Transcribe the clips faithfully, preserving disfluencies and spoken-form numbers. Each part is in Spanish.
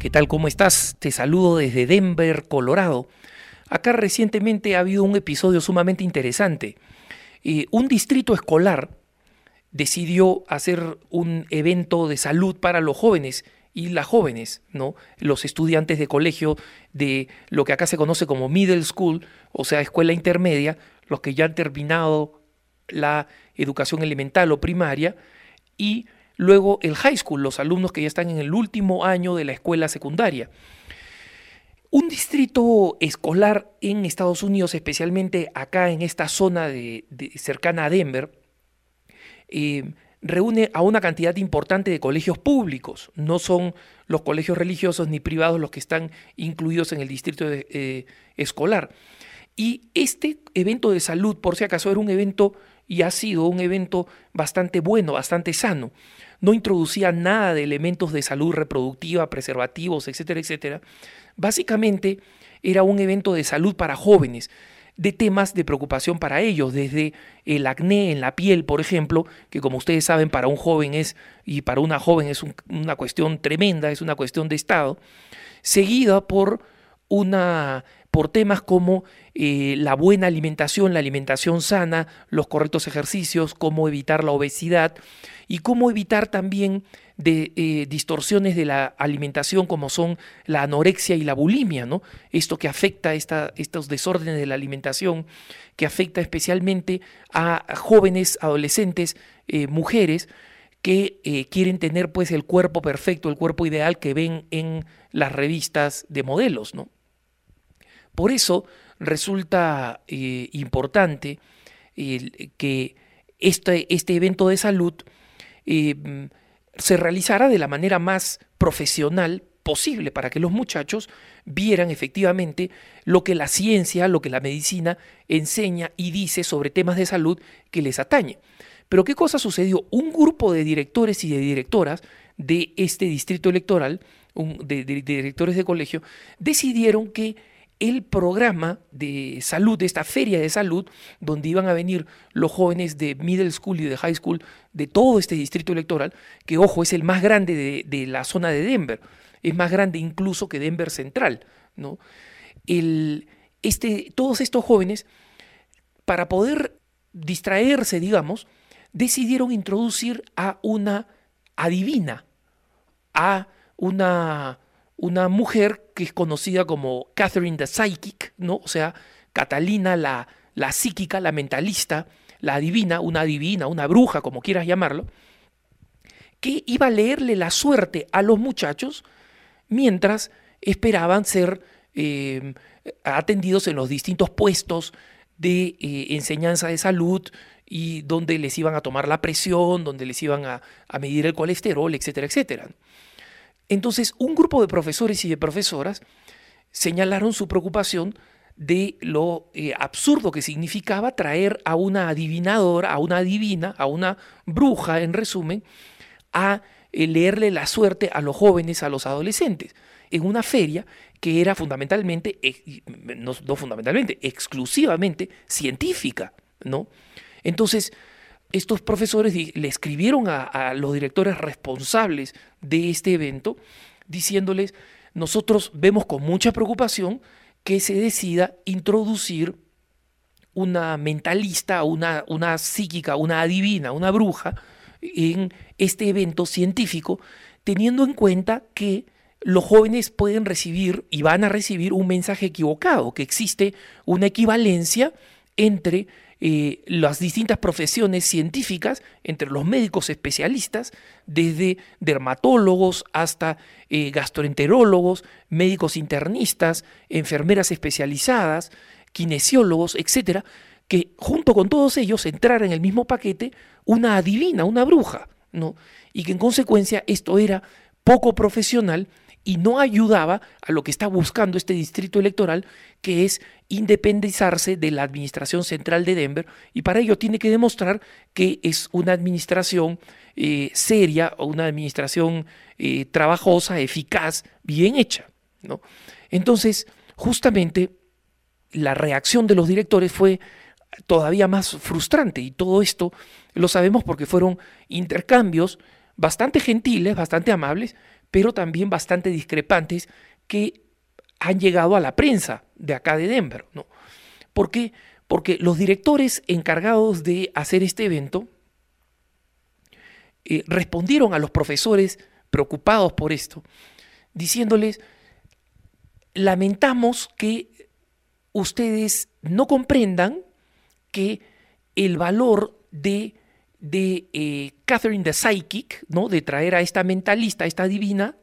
¿Qué tal? ¿Cómo estás? Te saludo desde Denver, Colorado. Acá recientemente ha habido un episodio sumamente interesante. Eh, un distrito escolar decidió hacer un evento de salud para los jóvenes y las jóvenes, ¿no? Los estudiantes de colegio de lo que acá se conoce como middle school, o sea, escuela intermedia, los que ya han terminado la educación elemental o primaria, y luego el high school, los alumnos que ya están en el último año de la escuela secundaria. Un distrito escolar en Estados Unidos, especialmente acá en esta zona de, de, cercana a Denver, eh, reúne a una cantidad importante de colegios públicos. No son los colegios religiosos ni privados los que están incluidos en el distrito de, eh, escolar. Y este evento de salud, por si acaso, era un evento y ha sido un evento bastante bueno, bastante sano. No introducía nada de elementos de salud reproductiva, preservativos, etcétera, etcétera. Básicamente era un evento de salud para jóvenes, de temas de preocupación para ellos, desde el acné en la piel, por ejemplo, que como ustedes saben para un joven es, y para una joven es un, una cuestión tremenda, es una cuestión de estado, seguida por una... por temas como eh, la buena alimentación, la alimentación sana, los correctos ejercicios, cómo evitar la obesidad y cómo evitar también de eh, distorsiones de la alimentación como son la anorexia y la bulimia, ¿no? Esto que afecta esta, estos desórdenes de la alimentación, que afecta especialmente a jóvenes, adolescentes, eh, mujeres que eh, quieren tener pues el cuerpo perfecto, el cuerpo ideal que ven en las revistas de modelos, ¿no? Por eso resulta eh, importante eh, que este, este evento de salud eh, se realizara de la manera más profesional posible para que los muchachos vieran efectivamente lo que la ciencia, lo que la medicina enseña y dice sobre temas de salud que les atañe. Pero ¿qué cosa sucedió? Un grupo de directores y de directoras de este distrito electoral, un, de, de, de directores de colegio, decidieron que el programa de salud, de esta feria de salud, donde iban a venir los jóvenes de middle school y de high school de todo este distrito electoral, que ojo, es el más grande de, de la zona de Denver, es más grande incluso que Denver Central, ¿no? El, este, todos estos jóvenes, para poder distraerse, digamos, decidieron introducir a una adivina, a una... una mujer que es conocida como Catherine the Psychic, ¿no? O sea, Catalina la, la psíquica, la mentalista, la adivina, una adivina, una bruja, como quieras llamarlo, que iba a leerle la suerte a los muchachos mientras esperaban ser eh, atendidos en los distintos puestos de eh, enseñanza de salud y donde les iban a tomar la presión, donde les iban a, a medir el colesterol, etcétera, etcétera. Entonces, un grupo de profesores y de profesoras señalaron su preocupación de lo eh, absurdo que significaba traer a una adivinadora, a una adivina, a una bruja, en resumen, a eh, leerle la suerte a los jóvenes, a los adolescentes, en una feria que era fundamentalmente, eh, no, no fundamentalmente, exclusivamente científica, ¿no? Entonces, estos profesores le escribieron a, a los directores responsables de este evento diciéndoles, nosotros vemos con mucha preocupación que se decida introducir una mentalista, una, una psíquica, una adivina, una bruja en este evento científico, teniendo en cuenta que los jóvenes pueden recibir y van a recibir un mensaje equivocado, que existe una equivalencia entre Eh, las distintas profesiones científicas, entre los médicos especialistas, desde dermatólogos hasta eh, gastroenterólogos, médicos internistas, enfermeras especializadas, kinesiólogos, etcétera, que junto con todos ellos entrara en el mismo paquete una adivina, una bruja, ¿no? Y que en consecuencia esto era poco profesional y no ayudaba a lo que está buscando este distrito electoral, que es independizarse de la administración central de Denver, y para ello tiene que demostrar que es una administración eh, seria o una administración eh, trabajosa, eficaz, bien hecha, ¿no? Entonces, justamente la reacción de los directores fue todavía más frustrante, y todo esto lo sabemos porque fueron intercambios bastante gentiles, bastante amables, pero también bastante discrepantes que han llegado a la prensa de acá de Denver, ¿no? ¿Por qué? Porque los directores encargados de hacer este evento eh, respondieron a los profesores preocupados por esto, diciéndoles: lamentamos que ustedes no comprendan que el valor de, de eh, Catherine the Psychic, ¿no?, de traer a esta mentalista, a esta divina,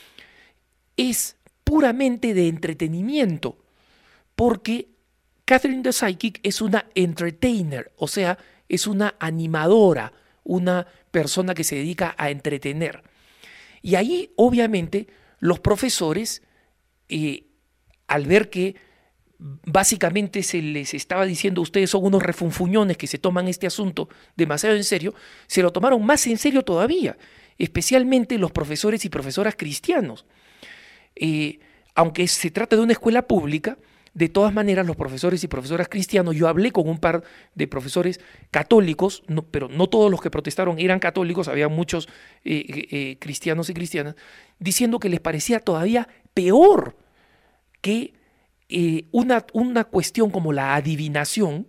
es puramente de entretenimiento, porque Catherine the Psychic es una entertainer, o sea, es una animadora, una persona que se dedica a entretener. Y ahí, obviamente, los profesores, eh, al ver que básicamente se les estaba diciendo: ustedes son unos refunfuñones que se toman este asunto demasiado en serio, se lo tomaron más en serio todavía, especialmente los profesores y profesoras cristianos. Eh, aunque se trata de una escuela pública, de todas maneras los profesores y profesoras cristianos, yo hablé con un par de profesores católicos, no, pero no todos los que protestaron eran católicos, había muchos eh, eh, cristianos y cristianas, diciendo que les parecía todavía peor que eh, una, una cuestión como la adivinación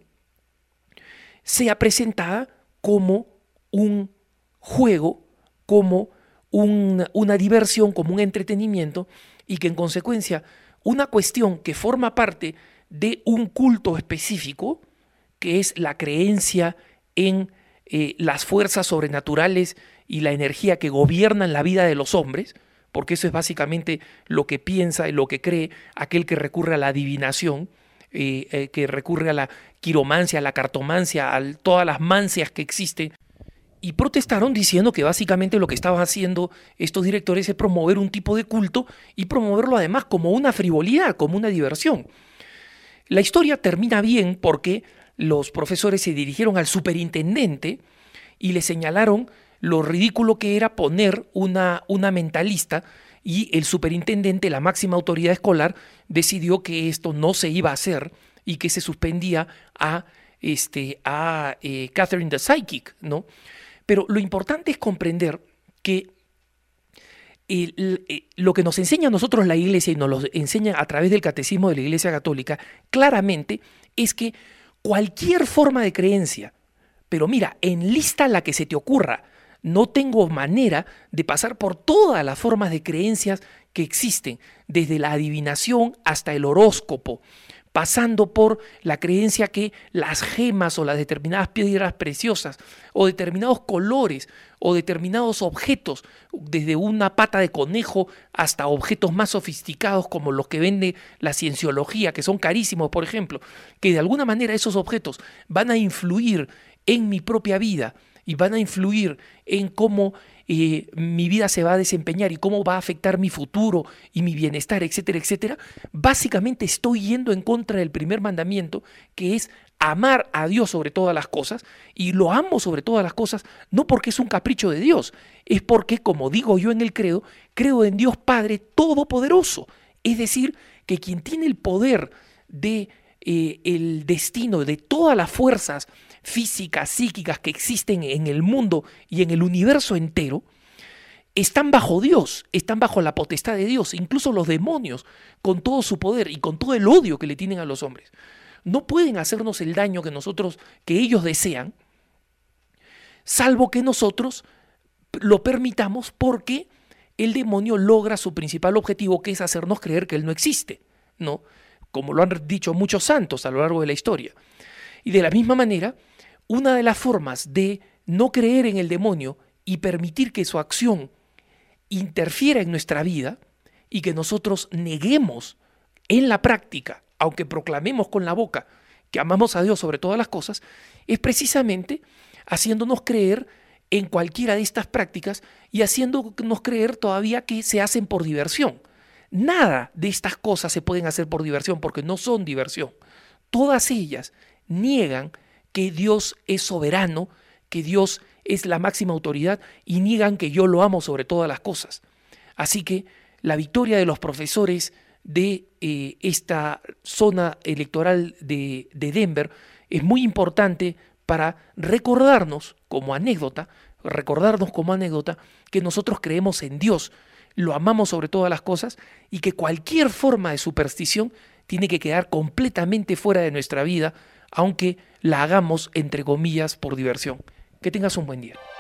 sea presentada como un juego, como un, una diversión, como un entretenimiento, y que en consecuencia una cuestión que forma parte de un culto específico, que es la creencia en eh, las fuerzas sobrenaturales y la energía que gobiernan la vida de los hombres, porque eso es básicamente lo que piensa y lo que cree aquel que recurre a la adivinación, eh, eh, que recurre a la quiromancia, a la cartomancia, a todas las mancias que existen. Y protestaron diciendo que básicamente lo que estaban haciendo estos directores es promover un tipo de culto y promoverlo además como una frivolidad, como una diversión. La historia termina bien porque los profesores se dirigieron al superintendente y le señalaron lo ridículo que era poner una, una mentalista, y el superintendente, la máxima autoridad escolar, decidió que esto no se iba a hacer y que se suspendía a, este, a eh, Catherine the Psychic, ¿no? Pero lo importante es comprender que el, el, lo que nos enseña a nosotros la Iglesia, y nos lo enseña a través del Catecismo de la Iglesia Católica, claramente es que cualquier forma de creencia, pero mira, enlista la que se te ocurra, no tengo manera de pasar por todas las formas de creencias que existen, desde la adivinación hasta el horóscopo, pasando por la creencia que las gemas o las determinadas piedras preciosas o determinados colores o determinados objetos, desde una pata de conejo hasta objetos más sofisticados como los que vende la cienciología, que son carísimos, por ejemplo, que de alguna manera esos objetos van a influir en mi propia vida y van a influir en cómo eh, mi vida se va a desempeñar y cómo va a afectar mi futuro y mi bienestar, etcétera, etcétera. Básicamente estoy yendo en contra del primer mandamiento, que es amar a Dios sobre todas las cosas, y lo amo sobre todas las cosas no porque es un capricho de Dios, es porque, como digo yo en el credo, creo en Dios Padre Todopoderoso, es decir, que quien tiene el poder de eh, el destino de todas las fuerzas físicas, psíquicas que existen en el mundo y en el universo entero, están bajo Dios, están bajo la potestad de Dios, incluso los demonios, con todo su poder y con todo el odio que le tienen a los hombres. No pueden hacernos el daño que nosotros, que ellos desean, salvo que nosotros lo permitamos, porque el demonio logra su principal objetivo, que es hacernos creer que él no existe, ¿no? Como lo han dicho muchos santos a lo largo de la historia. Y de la misma manera, una de las formas de no creer en el demonio y permitir que su acción interfiera en nuestra vida y que nosotros neguemos en la práctica, aunque proclamemos con la boca que amamos a Dios sobre todas las cosas, es precisamente haciéndonos creer en cualquiera de estas prácticas y haciéndonos creer todavía que se hacen por diversión. Nada de estas cosas se pueden hacer por diversión, porque no son diversión. Todas ellas niegan que Dios es soberano, que Dios es la máxima autoridad, y niegan que yo lo amo sobre todas las cosas. Así que la victoria de los profesores de eh, esta zona electoral de, de Denver es muy importante para recordarnos como anécdota, recordarnos como anécdota que nosotros creemos en Dios. lo amamos sobre todas las cosas y que cualquier forma de superstición tiene que quedar completamente fuera de nuestra vida, aunque la hagamos entre comillas por diversión. Que tengas un buen día.